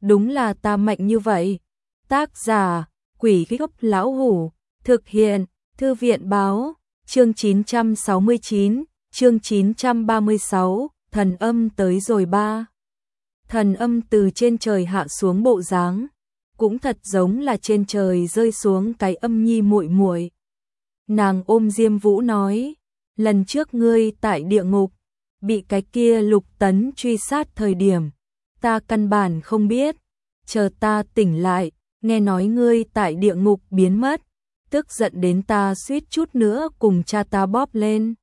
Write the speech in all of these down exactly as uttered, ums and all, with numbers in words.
đúng là ta mạnh như vậy. Tác giả, Quỷ Gốc Lão Hủ, thực hiện, Thư viện báo, chương chín trăm sáu mươi chín, chương chín trăm ba mươi sáu, thần âm tới rồi ba. Thần âm từ trên trời hạ xuống bộ dáng, cũng thật giống là trên trời rơi xuống cái âm nhi muội muội. Nàng ôm Diêm Vũ nói, lần trước ngươi tại địa ngục, bị cái kia Lục Tấn truy sát thời điểm, ta căn bản không biết, chờ ta tỉnh lại, nghe nói ngươi tại địa ngục biến mất, tức giận đến ta suýt chút nữa cùng cha ta bóp lên.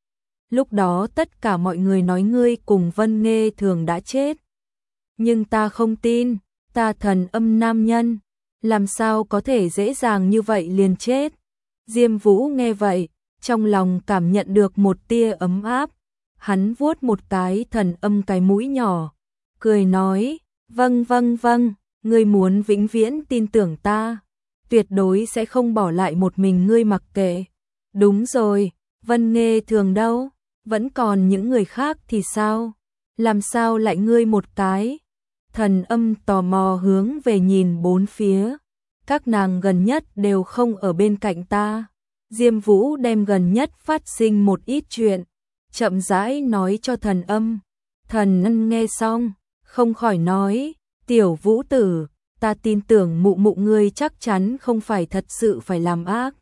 Lúc đó tất cả mọi người nói ngươi cùng Vân Nghê Thường đã chết. Nhưng ta không tin, ta thần âm nam nhân, làm sao có thể dễ dàng như vậy liền chết. Diêm Vũ nghe vậy, trong lòng cảm nhận được một tia ấm áp, hắn vuốt một cái thần âm cái mũi nhỏ, cười nói, vâng vâng vâng, ngươi muốn vĩnh viễn tin tưởng ta, tuyệt đối sẽ không bỏ lại một mình ngươi mặc kệ. Đúng rồi, Vân Nghê Thường đâu, vẫn còn những người khác thì sao, làm sao lại ngươi một cái. Thần âm tò mò hướng về nhìn bốn phía, các nàng gần nhất đều không ở bên cạnh ta. Diêm Vũ đem gần nhất phát sinh một ít chuyện, chậm rãi nói cho thần âm. Thần âm nghe xong, không khỏi nói, tiểu Vũ tử, ta tin tưởng mụ mụ ngươi chắc chắn không phải thật sự phải làm ác.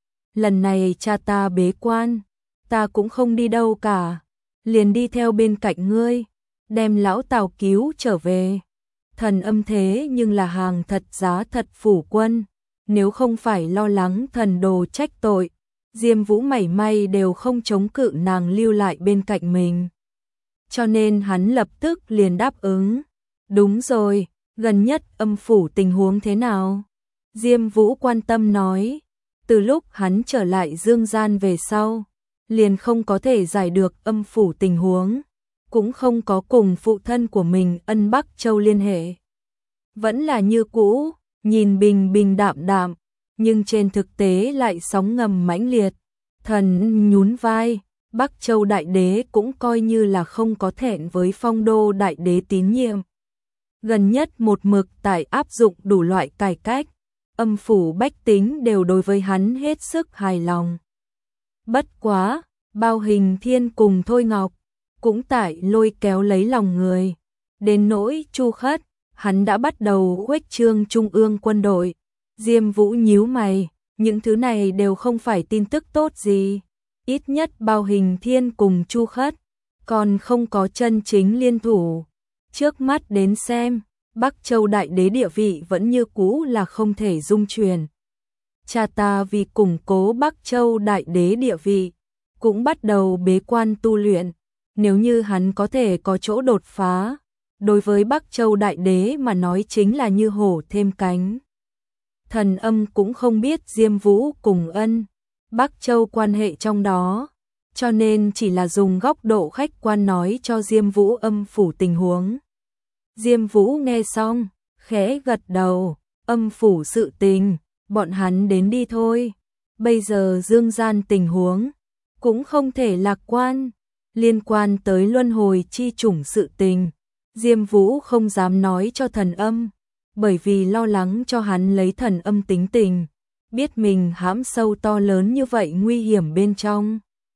Lần này cha ta bế quan, ta cũng không đi đâu cả, liền đi theo bên cạnh ngươi, đem lão Tào cứu trở về. Thần âm thế nhưng là hàng thật giá thật phủ quân, nếu không phải lo lắng thần đồ trách tội, Diêm Vũ mảy may đều không chống cự nàng lưu lại bên cạnh mình. Cho nên hắn lập tức liền đáp ứng. Đúng rồi, gần nhất âm phủ tình huống thế nào? Diêm Vũ quan tâm nói, từ lúc hắn trở lại dương gian về sau, liền không có thể giải được âm phủ tình huống, cũng không có cùng phụ thân của mình Ân Bắc Châu liên hệ. Vẫn là như cũ, nhìn bình bình đạm đạm, nhưng trên thực tế lại sóng ngầm mãnh liệt. Thần nhún vai, Bắc Châu Đại Đế cũng coi như là không có thẹn với Phong Đô Đại Đế tín nhiệm. Gần nhất một mực tại áp dụng đủ loại cải cách, âm phủ bách tính đều đối với hắn hết sức hài lòng. Bất quá, Bao Hình Thiên cùng Thôi Ngọc cũng tại lôi kéo lấy lòng người. Đến nỗi Chu Khất, hắn đã bắt đầu khuếch trương trung ương quân đội. Diêm Vũ nhíu mày, những thứ này đều không phải tin tức tốt gì. Ít nhất Bao Hình Thiên cùng Chu Khất còn không có chân chính liên thủ. Trước mắt đến xem, Bắc Châu Đại Đế địa vị vẫn như cũ là không thể dung chuyển. Cha ta vì củng cố Bắc Châu Đại Đế địa vị, cũng bắt đầu bế quan tu luyện. Nếu như hắn có thể có chỗ đột phá, đối với Bắc Châu Đại Đế mà nói chính là như hổ thêm cánh. Thần âm cũng không biết Diêm Vũ cùng Ân Bắc Châu quan hệ trong đó, cho nên chỉ là dùng góc độ khách quan nói cho Diêm Vũ âm phủ tình huống. Diêm Vũ nghe xong, khẽ gật đầu, âm phủ sự tình, bọn hắn đến đi thôi. Bây giờ dương gian tình huống cũng không thể lạc quan, liên quan tới luân hồi chi chủng sự tình, Diêm Vũ không dám nói cho thần âm, bởi vì lo lắng cho hắn lấy thần âm tính tình, biết mình hãm sâu to lớn như vậy nguy hiểm bên trong,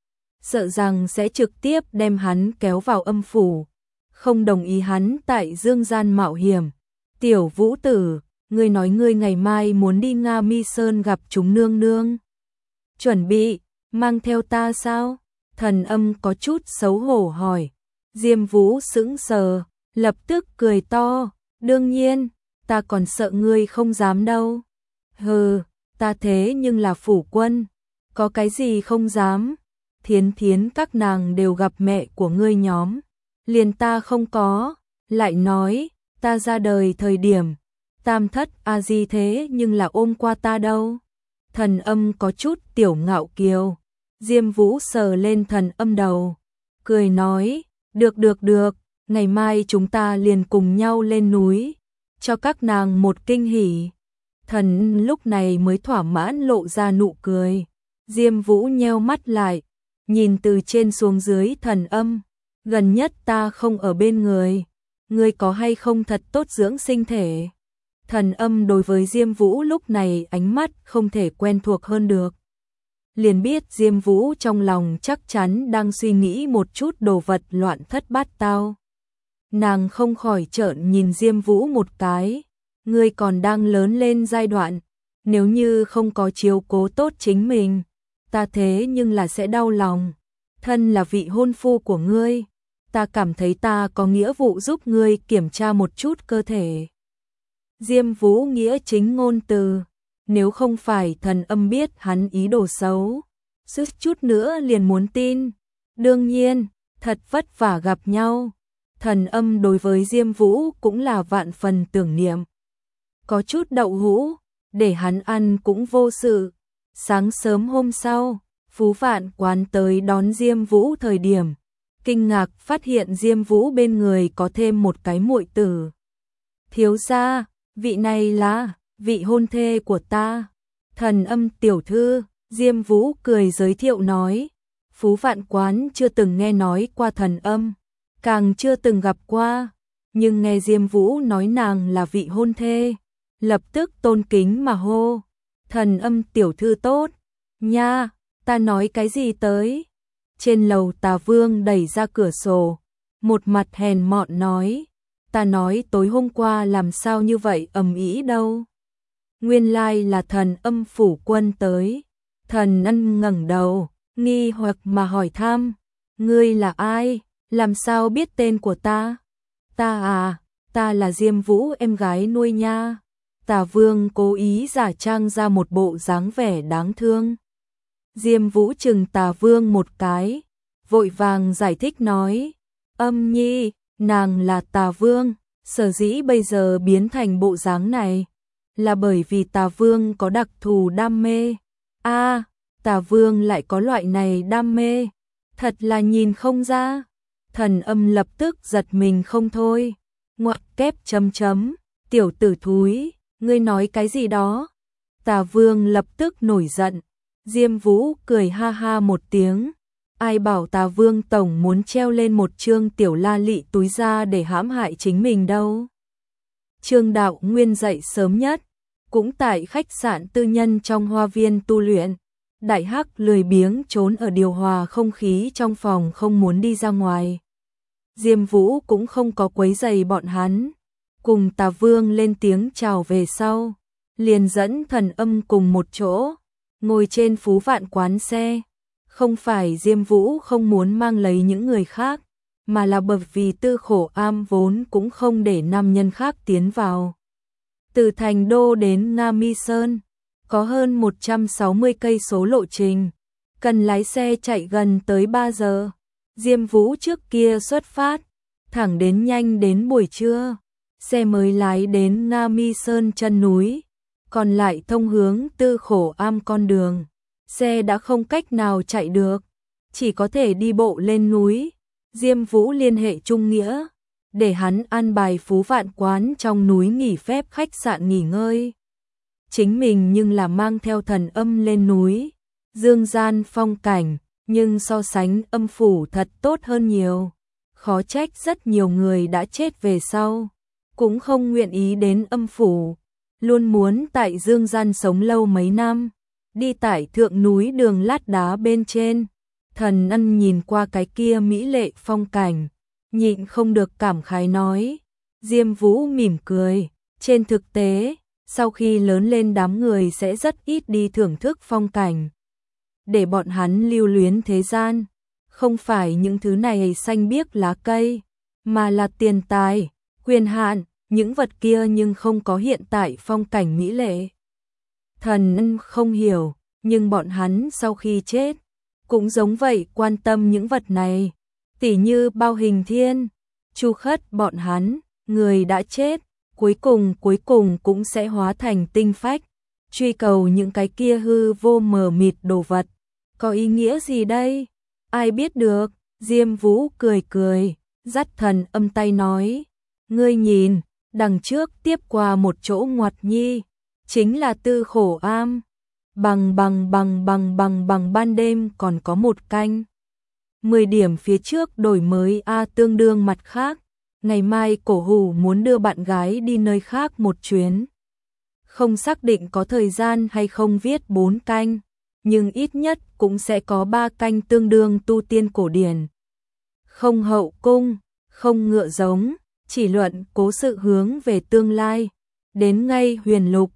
sợ rằng sẽ trực tiếp đem hắn kéo vào âm phủ, không đồng ý hắn tại dương gian mạo hiểm. Tiểu Vũ tử, ngươi nói ngươi ngày mai muốn đi Nga Mi Sơn gặp chúng nương nương, chuẩn bị mang theo ta sao? Thần âm có chút xấu hổ hỏi. Diêm Vũ sững sờ, lập tức cười to, đương nhiên, ta còn sợ ngươi không dám đâu. Hừ, ta thế nhưng là phủ quân, có cái gì không dám. Thiến Thiến các nàng đều gặp mẹ của ngươi nhóm, liền ta không có. Lại nói, ta ra đời thời điểm, Tam Thất A Di thế nhưng là ôm qua ta đâu. Thần âm có chút tiểu ngạo kiều. Diêm Vũ sờ lên thần âm đầu, cười nói, được được được, ngày mai chúng ta liền cùng nhau lên núi, cho các nàng một kinh hỉ. Thần lúc này mới thỏa mãn lộ ra nụ cười. Diêm Vũ nheo mắt lại, nhìn từ trên xuống dưới thần âm, gần nhất ta không ở bên người, ngươi có hay không thật tốt dưỡng sinh thể? Thần Âm đối với Diêm Vũ lúc này ánh mắt không thể quen thuộc hơn được. Liền biết Diêm Vũ trong lòng chắc chắn đang suy nghĩ một chút đồ vật loạn thất bát tao. Nàng không khỏi trợn nhìn Diêm Vũ một cái, ngươi còn đang lớn lên giai đoạn, nếu như không có chiếu cố tốt chính mình, ta thế nhưng là sẽ đau lòng. Thân là vị hôn phu của ngươi, ta cảm thấy ta có nghĩa vụ giúp ngươi kiểm tra một chút cơ thể. Diêm Vũ nghĩa chính ngôn từ, nếu không phải Thần Âm biết hắn ý đồ xấu, suýt chút nữa liền muốn tin. Đương nhiên, thật vất vả gặp nhau, Thần Âm đối với Diêm Vũ cũng là vạn phần tưởng niệm. Có chút đậu hũ, để hắn ăn cũng vô sự. Sáng sớm hôm sau, Phú Vạn Quán tới đón Diêm Vũ thời điểm, kinh ngạc phát hiện Diêm Vũ bên người có thêm một cái muội tử. Thiếu gia, vị này là vị hôn thê của ta, Thần Âm tiểu thư. Diêm Vũ cười giới thiệu nói, Phú Vạn Quán chưa từng nghe nói qua Thần Âm, càng chưa từng gặp qua, nhưng nghe Diêm Vũ nói nàng là vị hôn thê, lập tức tôn kính mà hô, Thần Âm tiểu thư tốt, nha, ta nói cái gì tới? Trên lầu Tà Vương đẩy ra cửa sổ, một mặt hèn mọn nói, ta nói tối hôm qua làm sao như vậy ầm ĩ đâu. Nguyên lai là Thần Âm phủ quân tới. Thần Âm ngẩng đầu, nghi hoặc mà hỏi thăm, ngươi là ai, làm sao biết tên của ta? Ta à, ta là Diêm Vũ em gái nuôi nha. Tà Vương cố ý giả trang ra một bộ dáng vẻ đáng thương. Diêm Vũ chừng Tà Vương một cái, vội vàng giải thích nói, Âm nhi, nàng là Tà Vương, sở dĩ bây giờ biến thành bộ dáng này, là bởi vì Tà Vương có đặc thù đam mê. A, à, Tà Vương lại có loại này đam mê, thật là nhìn không ra. Thần Âm lập tức giật mình không thôi, ngoặc kép chấm chấm, tiểu tử thúi, ngươi nói cái gì đó? Tà Vương lập tức nổi giận. Diêm Vũ cười ha ha một tiếng, ai bảo Tà Vương tổng muốn treo lên một chương tiểu la lị túi ra để hãm hại chính mình đâu. Trương Đạo Nguyên dậy sớm nhất, cũng tại khách sạn tư nhân trong hoa viên tu luyện. Đại Hắc lười biếng trốn ở điều hòa không khí trong phòng không muốn đi ra ngoài. Diêm Vũ cũng không có quấy rầy bọn hắn, cùng Tà Vương lên tiếng chào về sau, liền dẫn Thần Âm cùng một chỗ, ngồi trên Phú Vạn Quán xe. Không phải Diêm Vũ không muốn mang lấy những người khác, mà là bởi vì Tư Khổ Am vốn cũng không để nam nhân khác tiến vào. Từ Thành Đô đến Nga Mi Sơn, có hơn một trăm sáu mươi cây số lộ trình, cần lái xe chạy gần tới ba giờ. Diêm Vũ trước kia xuất phát, thẳng đến nhanh đến buổi trưa, xe mới lái đến Nga Mi Sơn chân núi, còn lại thông hướng Tư Khổ Am con đường, xe đã không cách nào chạy được, chỉ có thể đi bộ lên núi. Diêm Vũ liên hệ Trung Nghĩa, để hắn an bài Phú Vạn Quán trong núi nghỉ phép khách sạn nghỉ ngơi. Chính mình nhưng là mang theo Thần Âm lên núi, dương gian phong cảnh, nhưng so sánh âm phủ thật tốt hơn nhiều. Khó trách rất nhiều người đã chết về sau, cũng không nguyện ý đến âm phủ, luôn muốn tại dương gian sống lâu mấy năm. Đi tại thượng núi đường lát đá bên trên, Thần Âm nhìn qua cái kia mỹ lệ phong cảnh, nhịn không được cảm khái nói. Diêm Vũ mỉm cười, trên thực tế, sau khi lớn lên đám người sẽ rất ít đi thưởng thức phong cảnh, để bọn hắn lưu luyến thế gian, không phải những thứ này xanh biếc lá cây, mà là tiền tài, quyền hạn, những vật kia nhưng không có hiện tại phong cảnh mỹ lệ. Thần Âm không hiểu, nhưng bọn hắn sau khi chết, cũng giống vậy quan tâm những vật này, tỉ như Bao Hình Thiên, Chu Khất bọn hắn, người đã chết, cuối cùng cuối cùng cũng sẽ hóa thành tinh phách, truy cầu những cái kia hư vô mờ mịt đồ vật, có ý nghĩa gì đây? Ai biết được? Diêm Vũ cười cười, dắt Thần Âm tay nói, ngươi nhìn, đằng trước tiếp qua một chỗ ngoặt nhi, chính là Tư Khổ Am. Bằng bằng bằng bằng bằng bằng ban đêm còn có một canh. mười điểm phía trước đổi mới A tương đương mặt khác, Ngày mai Cổ Hủ muốn đưa bạn gái đi nơi khác một chuyến. Không xác định có thời gian hay không viết bốn canh, nhưng ít nhất cũng sẽ có ba canh tương đương tu tiên cổ điển. Không hậu cung, không ngựa giống, chỉ luận cố sự hướng về tương lai. Đến ngay huyền lục,